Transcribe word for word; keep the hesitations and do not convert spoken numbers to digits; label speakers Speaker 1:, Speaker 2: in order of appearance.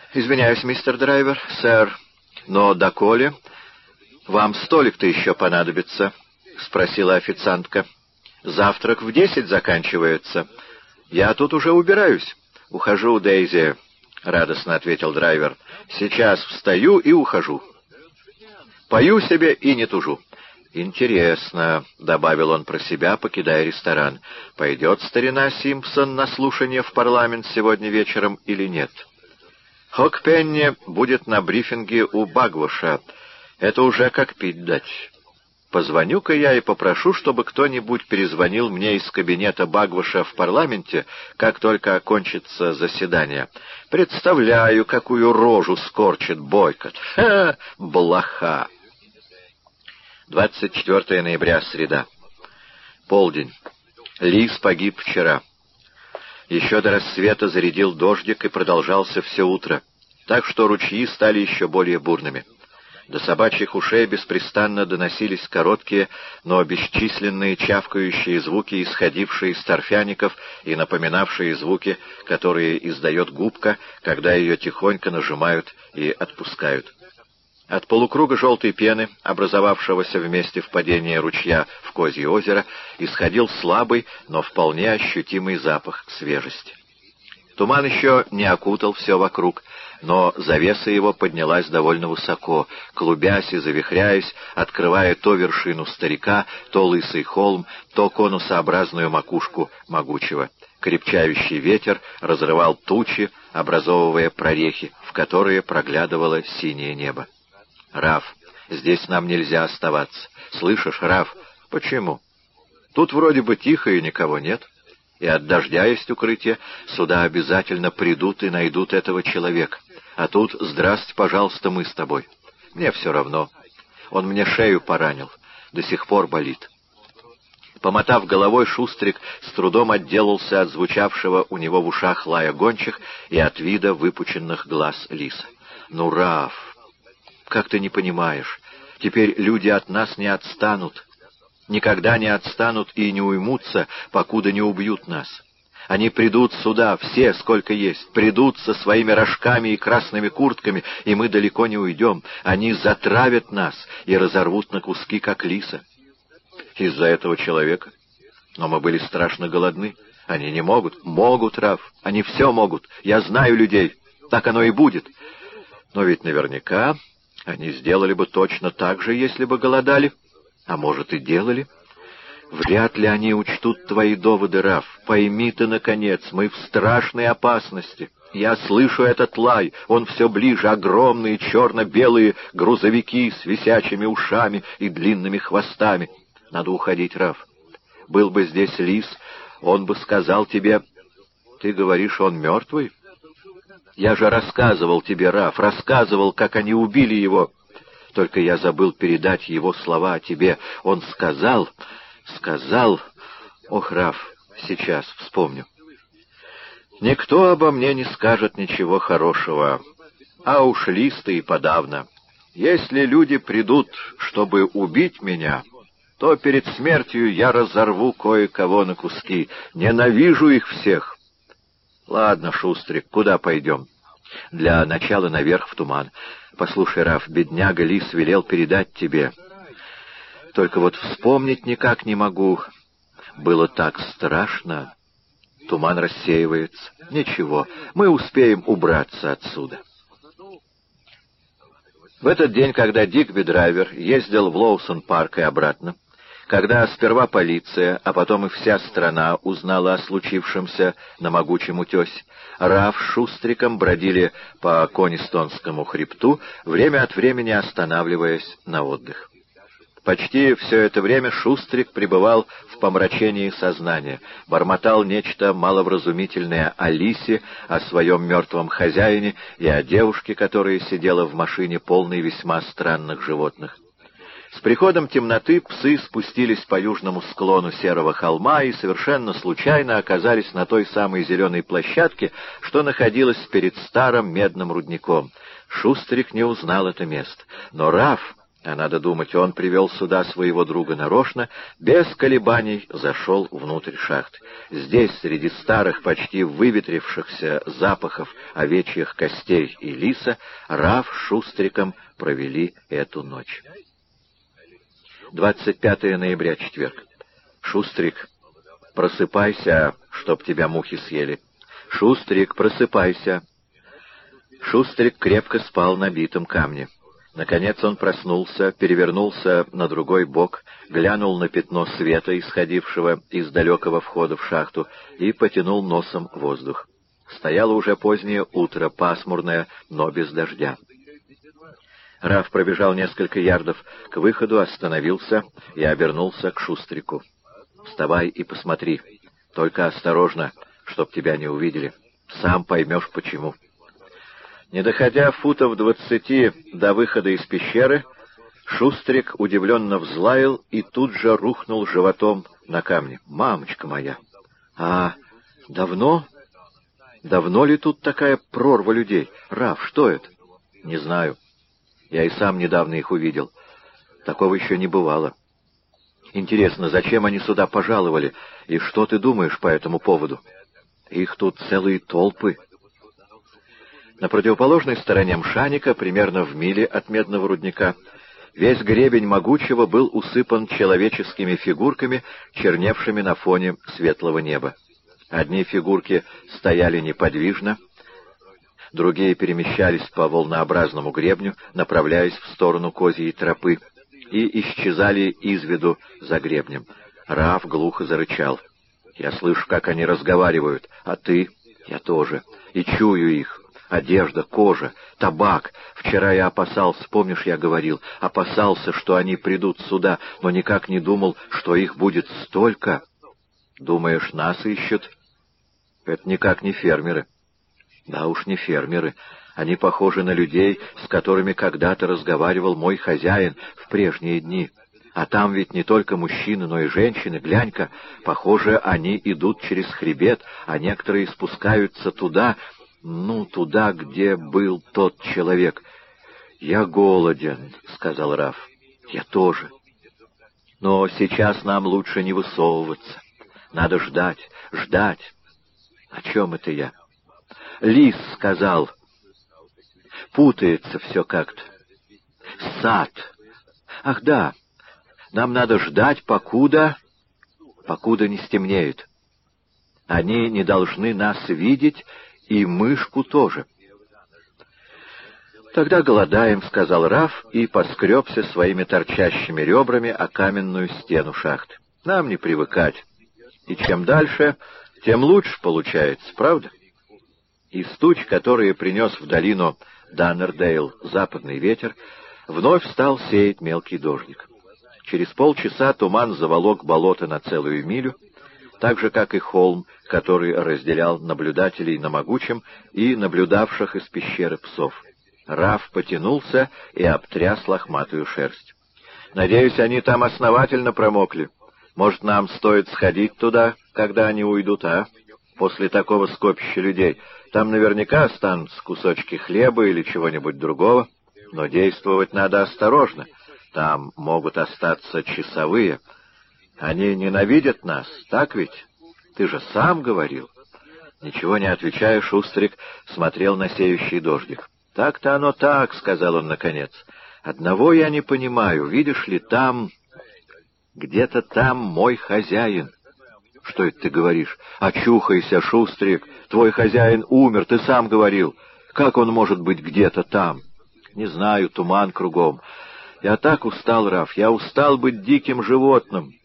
Speaker 1: «Извиняюсь, мистер Драйвер, сэр, но доколе вам столик-то еще понадобится?» — спросила официантка. «Завтрак в десять заканчивается. Я тут уже убираюсь. Ухожу, Дейзи», — радостно ответил драйвер. «Сейчас встаю и ухожу. Пою себе и не тужу». «Интересно», — добавил он про себя, покидая ресторан, — «пойдет старина Симпсон на слушание в парламент сегодня вечером или нет?» Хокпенни будет на брифинге у Багвоша. Это уже как пить дать. Позвоню-ка я и попрошу, чтобы кто-нибудь перезвонил мне из кабинета Багвоша в парламенте, как только окончится заседание. Представляю, какую рожу скорчит Бойкот. Ха! Блоха! двадцать четвёртое ноября, среда. Полдень. Лис погиб вчера. Еще до рассвета зарядил дождик и продолжался все утро, так что ручьи стали еще более бурными. До собачьих ушей беспрестанно доносились короткие, но бесчисленные чавкающие звуки, исходившие из торфяников и напоминавшие звуки, которые издает губка, когда ее тихонько нажимают и отпускают. От полукруга желтой пены, образовавшегося в месте впадения ручья в Козье озеро, исходил слабый, но вполне ощутимый запах свежести. Туман еще не окутал все вокруг, но завеса его поднялась довольно высоко, клубясь и завихряясь, открывая то вершину старика, то лысый холм, то конусообразную макушку могучего. Крепчающий ветер разрывал тучи, образовывая прорехи, в которые проглядывало синее небо. «Раф, здесь нам нельзя оставаться. Слышишь, Раф?» «Почему?» «Тут вроде бы тихо и никого нет. И от дождя есть укрытие. Сюда обязательно придут и найдут этого человека. А тут, здрасте, пожалуйста, мы с тобой. Мне все равно. Он мне шею поранил. До сих пор болит». Помотав головой, Шустрик с трудом отделался от звучавшего у него в ушах лая гончих и от вида выпученных глаз лиса. «Ну, Раф, как ты не понимаешь, теперь люди от нас не отстанут, никогда не отстанут и не уймутся, покуда не убьют нас. Они придут сюда, все, сколько есть, придут со своими рожками и красными куртками, и мы далеко не уйдем. Они затравят нас и разорвут на куски, как лиса. Из-за этого человека? Но мы были страшно голодны. Они не могут. Могут, Раф, они все могут. Я знаю людей. Так оно и будет. Но ведь наверняка они сделали бы точно так же, если бы голодали. А может, и делали. Вряд ли они учтут твои доводы, Раф. Пойми ты, наконец, мы в страшной опасности. Я слышу этот лай. Он все ближе. Огромные черно-белые грузовики с висячими ушами и длинными хвостами. Надо уходить, Раф. Был бы здесь лис, он бы сказал тебе... Ты говоришь, он мертвый? Я же рассказывал тебе, Раф, рассказывал, как они убили его. Только я забыл передать его слова о тебе. Он сказал, сказал... Ох, Раф, сейчас вспомню. Никто обо мне не скажет ничего хорошего, а уж листы и подавно. Если люди придут, чтобы убить меня, то перед смертью я разорву кое-кого на куски. Ненавижу их всех. Ладно, Шустрик, куда пойдем? Для начала наверх в туман. Послушай, Раф, бедняга лис велел передать тебе. Только вот вспомнить никак не могу. Было так страшно. Туман рассеивается. Ничего, мы успеем убраться отсюда. В этот день, когда Дигби Драйвер ездил в Лоусон-парк и обратно, когда сперва полиция, а потом и вся страна узнала о случившемся на могучем утесе, Раф с Шустриком бродили по Конистонскому хребту, время от времени останавливаясь на отдых. Почти все это время Шустрик пребывал в помрачении сознания, бормотал нечто маловразумительное о лисе, о своем мертвом хозяине и о девушке, которая сидела в машине, полной весьма странных животных. С приходом темноты псы спустились по южному склону серого холма и совершенно случайно оказались на той самой зеленой площадке, что находилась перед старым медным рудником. Шустрик не узнал это место, но Раф А надо думать, он привел сюда своего друга нарочно, без колебаний зашел внутрь шахты. Здесь, среди старых, почти выветрившихся запахов овечьих костей и лиса, Раф с Шустриком провели эту ночь. двадцать пятое ноября, четверг. Шустрик, просыпайся, чтоб тебя мухи съели. Шустрик, просыпайся. Шустрик крепко спал на битом камне. Наконец он проснулся, перевернулся на другой бок, глянул на пятно света, исходившего из далекого входа в шахту, и потянул носом воздух. Стояло уже позднее утро, пасмурное, но без дождя. Раф пробежал несколько ярдов к выходу, остановился и обернулся к Шустрику. «Вставай и посмотри. Только осторожно, чтоб тебя не увидели. Сам поймешь, почему». Не доходя футов двадцати до выхода из пещеры, Шустрик удивленно взлаял и тут же рухнул животом на камни. «Мамочка моя! А давно? Давно ли тут такая прорва людей? Раф, что это?» «Не знаю. Я и сам недавно их увидел. Такого еще не бывало. Интересно, зачем они сюда пожаловали, и что ты думаешь по этому поводу? Их тут целые толпы». На противоположной стороне Мшаника, примерно в миле от медного рудника, весь гребень могучего был усыпан человеческими фигурками, черневшими на фоне светлого неба. Одни фигурки стояли неподвижно, другие перемещались по волнообразному гребню, направляясь в сторону козьей тропы, и исчезали из виду за гребнем. Раф глухо зарычал. «Я слышу, как они разговаривают, а ты?» «Я тоже. И чую их. Одежда, кожа, табак. Вчера я опасался, помнишь, я говорил, опасался, что они придут сюда, но никак не думал, что их будет столько. Думаешь, нас ищут? Это никак не фермеры». «Да уж не фермеры. Они похожи на людей, с которыми когда-то разговаривал мой хозяин в прежние дни. А там ведь не только мужчины, но и женщины. Глянь-ка, похоже, они идут через хребет, а некоторые спускаются туда, ну, туда, где был тот человек». «Я голоден», — сказал Раф. «Я тоже. Но сейчас нам лучше не высовываться. Надо ждать, ждать». «О чем это я?» «Лис сказал. Путается все как-то. Сад. Ах да, нам надо ждать, покуда... покуда не стемнеет. Они не должны нас видеть, и мышку тоже». «Тогда голодаем», — сказал Раф и поскребся своими торчащими ребрами о каменную стену шахты. «Нам не привыкать. И чем дальше, тем лучше получается, правда?» Из туч, которые принес в долину Даннердейл западный ветер, вновь стал сеять мелкий дождик. Через полчаса туман заволок болото на целую милю, так же, как и холм, который разделял наблюдателей на могучем и наблюдавших из пещеры псов. Раф потянулся и обтряс лохматую шерсть. «Надеюсь, они там основательно промокли. Может, нам стоит сходить туда, когда они уйдут, а? После такого скопища людей. Там наверняка останутся кусочки хлеба или чего-нибудь другого. Но действовать надо осторожно. Там могут остаться часовые. Они ненавидят нас, так ведь? Ты же сам говорил». Ничего не отвечая, Шустрик смотрел на сеющий дождик. «Так-то оно так», — сказал он наконец. «Одного я не понимаю. Видишь ли, там... где-то там мой хозяин». «Что это ты говоришь? Очухайся, Шустрик. Твой хозяин умер, ты сам говорил. Как он может быть где-то там?» «Не знаю, туман кругом. Я так устал, Раф, я устал быть диким животным.